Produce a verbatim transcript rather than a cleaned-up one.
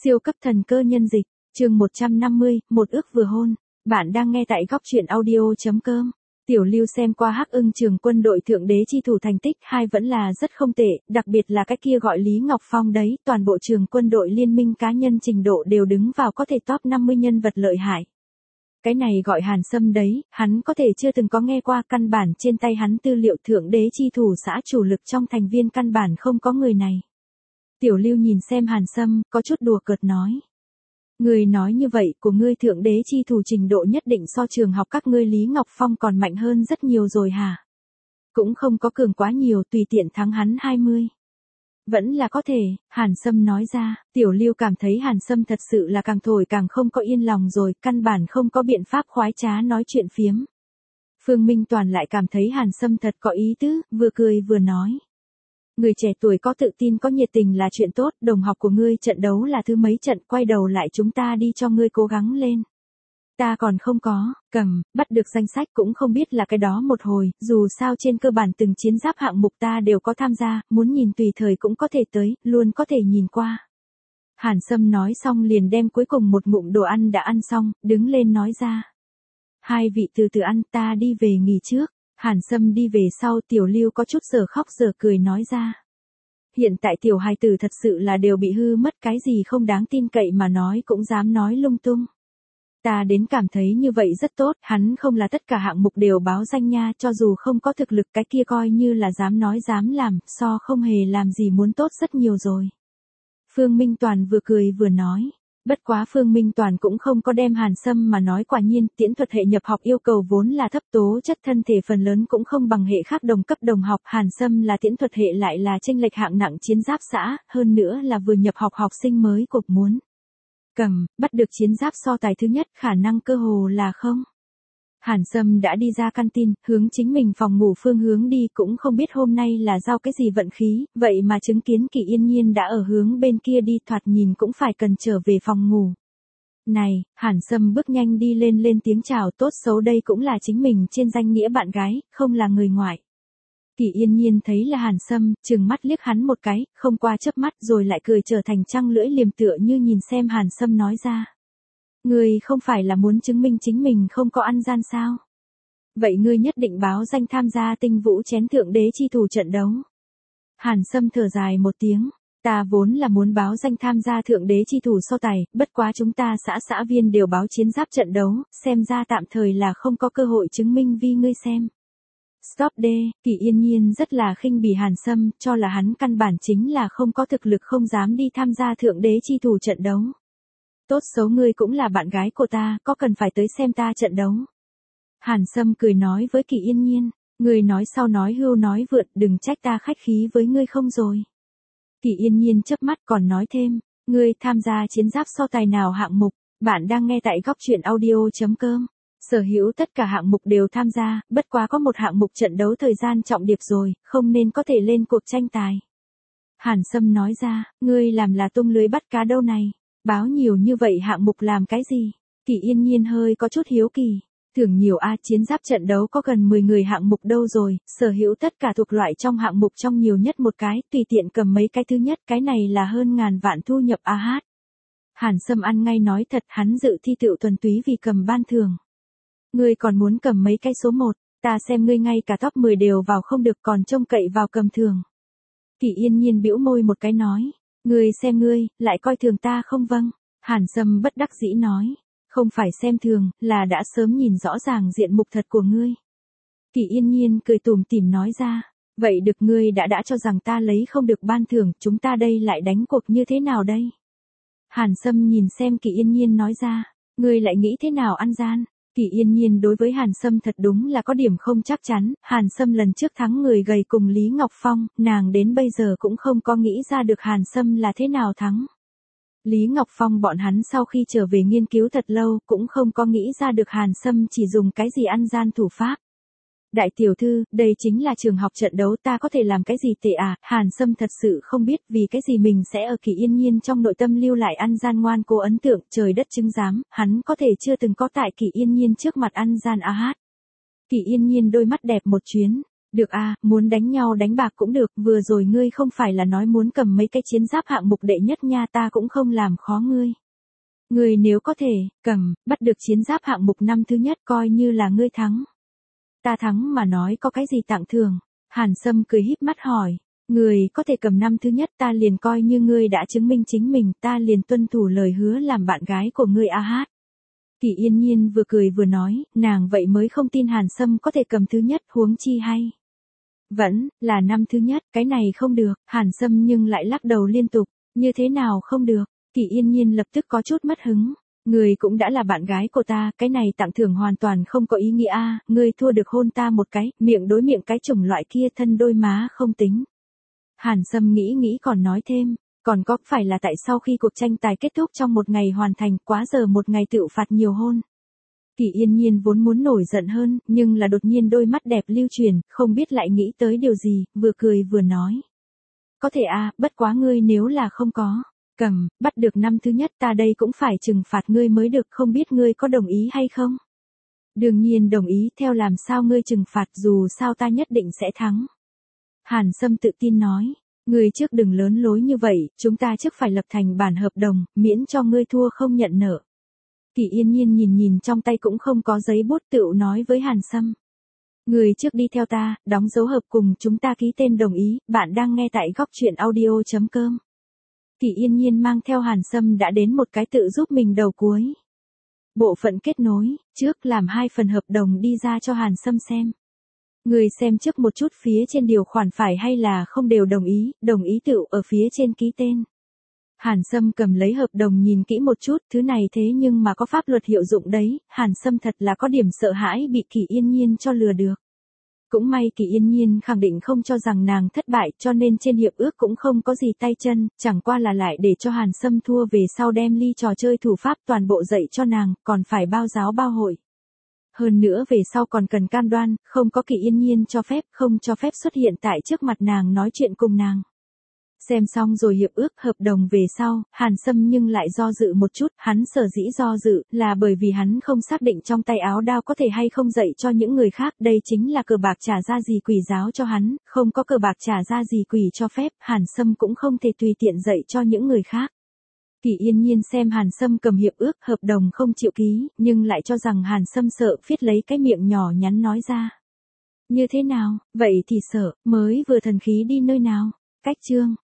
Siêu cấp thần cơ nhân dịch, chương một trăm năm mươi, một ước vừa hôn. Bạn đang nghe tại góc truyện audio chấm com. Tiểu Lưu xem qua Hắc Ưng Trường Quân đội thượng đế chi thủ thành tích hai vẫn là rất không tệ, đặc biệt là cái kia gọi Lý Ngọc Phong đấy, toàn bộ trường quân đội liên minh cá nhân trình độ đều đứng vào có thể top năm mươi nhân vật lợi hại. Cái này gọi Hàn Sâm đấy, hắn có thể chưa từng có nghe qua, căn bản trên tay hắn tư liệu thượng đế chi thủ xã chủ lực trong thành viên căn bản không có người này. Tiểu Lưu nhìn xem Hàn Sâm, có chút đùa cợt nói. Người nói như vậy, của ngươi thượng đế chi thủ trình độ nhất định so trường học các ngươi Lý Ngọc Phong còn mạnh hơn rất nhiều rồi hả? Cũng không có cường quá nhiều, tùy tiện thắng hắn hai mươi. Vẫn là có thể, Hàn Sâm nói ra. Tiểu Lưu cảm thấy Hàn Sâm thật sự là càng thổi càng không có yên lòng rồi, căn bản không có biện pháp khoái trá nói chuyện phiếm. Phương Minh Toàn lại cảm thấy Hàn Sâm thật có ý tứ, vừa cười vừa nói. Người trẻ tuổi có tự tin có nhiệt tình là chuyện tốt, đồng học của ngươi trận đấu là thứ mấy trận, quay đầu lại chúng ta đi cho ngươi cố gắng lên. Ta còn không có, cầm, bắt được danh sách cũng không biết là cái đó một hồi, dù sao trên cơ bản từng chiến giáp hạng mục ta đều có tham gia, muốn nhìn tùy thời cũng có thể tới, luôn có thể nhìn qua. Hàn Sâm nói xong liền đem cuối cùng một ngụm đồ ăn đã ăn xong, đứng lên nói ra. Hai vị từ từ ăn, ta đi về nghỉ trước. Hàn Sâm đi về sau, Tiểu Lưu có chút giờ khóc giờ cười nói ra. Hiện tại tiểu hài tử thật sự là đều bị hư mất, cái gì không đáng tin cậy mà nói cũng dám nói lung tung. Ta đến cảm thấy như vậy rất tốt, hắn không là tất cả hạng mục đều báo danh nha, cho dù không có thực lực cái kia coi như là dám nói dám làm, so không hề làm gì muốn tốt rất nhiều rồi. Phương Minh Toàn vừa cười vừa nói. Bất quá Phương Minh Toàn cũng không có đem Hàn Sâm mà nói, quả nhiên, tiễn thuật hệ nhập học yêu cầu vốn là thấp, tố chất thân thể phần lớn cũng không bằng hệ khác đồng cấp đồng học, Hàn Sâm là tiễn thuật hệ lại là chênh lệch hạng nặng chiến giáp xã, hơn nữa là vừa nhập học học sinh mới cột muốn. Cầm, bắt được chiến giáp so tài thứ nhất, khả năng cơ hồ là không. Hàn Sâm đã đi ra căn tin, hướng chính mình phòng ngủ phương hướng đi, cũng không biết hôm nay là giao cái gì vận khí, vậy mà chứng kiến Kỳ Yên Nhiên đã ở hướng bên kia đi, thoạt nhìn cũng phải cần trở về phòng ngủ. Này, Hàn Sâm bước nhanh đi lên lên tiếng chào, tốt xấu đây cũng là chính mình trên danh nghĩa bạn gái, không là người ngoại. Kỳ Yên Nhiên thấy là Hàn Sâm, trừng mắt liếc hắn một cái, không qua chớp mắt rồi lại cười trở thành trăng lưỡi liềm tựa như nhìn xem Hàn Sâm nói ra. Ngươi không phải là muốn chứng minh chính mình không có ăn gian sao? Vậy ngươi nhất định báo danh tham gia tinh vũ chén thượng đế chi thủ trận đấu. Hàn Sâm thở dài một tiếng, ta vốn là muốn báo danh tham gia thượng đế chi thủ so tài, bất quá chúng ta xã xã viên đều báo chiến giáp trận đấu, xem ra tạm thời là không có cơ hội chứng minh vì ngươi xem. Stop đê, Kỳ Yên Nhiên rất là khinh bỉ Hàn Sâm, cho là hắn căn bản chính là không có thực lực không dám đi tham gia thượng đế chi thủ trận đấu. Tốt xấu ngươi cũng là bạn gái của ta, có cần phải tới xem ta trận đấu. Hàn Sâm cười nói với Kỳ Yên Nhiên, ngươi nói sau nói hưu nói vượt, đừng trách ta khách khí với ngươi không rồi. Kỳ Yên Nhiên chớp mắt còn nói thêm, ngươi tham gia chiến giáp so tài nào hạng mục, bạn đang nghe tại góc truyện audio chấm com. Sở hữu tất cả hạng mục đều tham gia, bất quá có một hạng mục trận đấu thời gian trọng điệp rồi, không nên có thể lên cuộc tranh tài. Hàn Sâm nói ra, ngươi làm là tung lưới bắt cá đâu này. Báo nhiều như vậy hạng mục làm cái gì? Kỳ Yên Nhiên hơi có chút hiếu kỳ. Thưởng nhiều a, chiến giáp trận đấu có gần mười người hạng mục đâu rồi, sở hữu tất cả thuộc loại trong hạng mục trong nhiều nhất một cái, tùy tiện cầm mấy cái thứ nhất, cái này là hơn ngàn vạn thu nhập a hát. Hàn Sâm ăn ngay nói thật, hắn dự thi tựu thuần túy vì cầm ban thưởng. Ngươi còn muốn cầm mấy cái số một, ta xem ngươi ngay cả top mười đều vào không được, còn trông cậy vào cầm thưởng. Kỳ Yên Nhiên bĩu môi một cái nói. Ngươi xem ngươi, lại coi thường ta không vâng? Hàn Sâm bất đắc dĩ nói. Không phải xem thường, là đã sớm nhìn rõ ràng diện mục thật của ngươi. Kỳ Yên Nhiên cười tủm tỉm nói ra. Vậy được, ngươi đã đã cho rằng ta lấy không được ban thưởng, chúng ta đây lại đánh cuộc như thế nào đây? Hàn Sâm nhìn xem Kỳ Yên Nhiên nói ra. Ngươi lại nghĩ thế nào ăn gian? Kỳ Yên Nhiên đối với Hàn Sâm thật đúng là có điểm không chắc chắn, Hàn Sâm lần trước thắng người gầy cùng Lý Ngọc Phong, nàng đến bây giờ cũng không có nghĩ ra được Hàn Sâm là thế nào thắng. Lý Ngọc Phong bọn hắn sau khi trở về nghiên cứu thật lâu, cũng không có nghĩ ra được Hàn Sâm chỉ dùng cái gì ăn gian thủ pháp. Đại tiểu thư, đây chính là trường học trận đấu, ta có thể làm cái gì tệ à? Hàn Sâm thật sự không biết vì cái gì mình sẽ ở Kỳ Yên Nhiên trong nội tâm lưu lại ăn gian ngoan cố ấn tượng, trời đất chứng giám, hắn có thể chưa từng có tại Kỳ Yên Nhiên trước mặt ăn gian a hát. Kỳ Yên Nhiên đôi mắt đẹp một chuyến, Được à, muốn đánh nhau đánh bạc cũng được, vừa rồi ngươi không phải là nói muốn cầm mấy cái chiến giáp hạng mục đệ nhất nha, ta cũng không làm khó ngươi. Ngươi nếu có thể, cầm, bắt được chiến giáp hạng mục năm thứ nhất coi như là ngươi thắng. Ta thắng mà nói có cái gì tặng thưởng? Hàn Sâm cười híp mắt hỏi. Ngươi có thể cầm năm thứ nhất ta liền coi như ngươi đã chứng minh chính mình, ta liền tuân thủ lời hứa làm bạn gái của ngươi a hát. Kỷ Yên Nhiên vừa cười vừa nói, nàng vậy mới không tin Hàn Sâm có thể cầm thứ nhất, huống chi hay. Vẫn, là năm thứ nhất, cái này không được, Hàn Sâm nhưng lại lắc đầu liên tục, như thế nào không được, Kỷ Yên Nhiên lập tức có chút mất hứng. Ngươi cũng đã là bạn gái của ta, cái này tặng thưởng hoàn toàn không có ý nghĩa a, ngươi thua được hôn ta một cái, miệng đối miệng cái chủng loại kia thân đôi má không tính. Hàn Sâm nghĩ nghĩ còn nói thêm, còn có phải là tại sau khi cuộc tranh tài kết thúc trong một ngày hoàn thành, quá giờ một ngày tựu phạt nhiều hôn. Kỷ Yên Nhiên vốn muốn nổi giận hơn, nhưng là đột nhiên đôi mắt đẹp lưu chuyển, không biết lại nghĩ tới điều gì, vừa cười vừa nói. Có thể a, bất quá ngươi nếu là không có, cầm, bắt được năm thứ nhất ta đây cũng phải trừng phạt ngươi mới được, không biết ngươi có đồng ý hay không? Đương nhiên đồng ý, theo làm sao ngươi trừng phạt, dù sao ta nhất định sẽ thắng. Hàn Sâm tự tin nói, ngươi trước đừng lớn lối như vậy, chúng ta trước phải lập thành bản hợp đồng, miễn cho ngươi thua không nhận nợ. Kỷ Yên Nhiên nhìn nhìn trong tay cũng không có giấy bút tựu nói với Hàn Sâm. Ngươi trước đi theo ta, đóng dấu hợp cùng chúng ta ký tên đồng ý, bạn đang nghe tại góc truyện audio chấm com. Kỷ Yên Nhiên mang theo Hàn Sâm đã đến một cái tự giúp mình đầu cuối. Bộ phận kết nối, trước làm hai phần hợp đồng đi ra cho Hàn Sâm xem. Người xem trước một chút phía trên điều khoản phải hay là không đều đồng ý, đồng ý tựu ở phía trên ký tên. Hàn Sâm cầm lấy hợp đồng nhìn kỹ một chút, thứ này thế nhưng mà có pháp luật hiệu dụng đấy, Hàn Sâm thật là có điểm sợ hãi bị Kỷ Yên Nhiên cho lừa được. Cũng may Kỷ Yên Nhiên khẳng định không cho rằng nàng thất bại, cho nên trên hiệp ước cũng không có gì tay chân, chẳng qua là lại để cho Hàn Sâm thua về sau đem ly trò chơi thủ pháp toàn bộ dạy cho nàng, còn phải bao giáo bao hội. Hơn nữa về sau còn cần cam đoan, không có Kỷ Yên Nhiên cho phép, không cho phép xuất hiện tại trước mặt nàng nói chuyện cùng nàng. Xem xong rồi hiệp ước hợp đồng về sau, Hàn Sâm nhưng lại do dự một chút, hắn sở dĩ do dự là bởi vì hắn không xác định trong tay áo đao có thể hay không dạy cho những người khác, đây chính là cờ bạc trả ra gì quỷ giáo cho hắn, không có cờ bạc trả ra gì quỷ cho phép, Hàn Sâm cũng không thể tùy tiện dạy cho những người khác. Kỷ Yên Nhiên xem Hàn Sâm cầm hiệp ước hợp đồng không chịu ký, nhưng lại cho rằng Hàn Sâm sợ, viết lấy cái miệng nhỏ nhắn nói ra. Như thế nào, vậy thì sợ, mới vừa thần khí đi nơi nào, cách chương.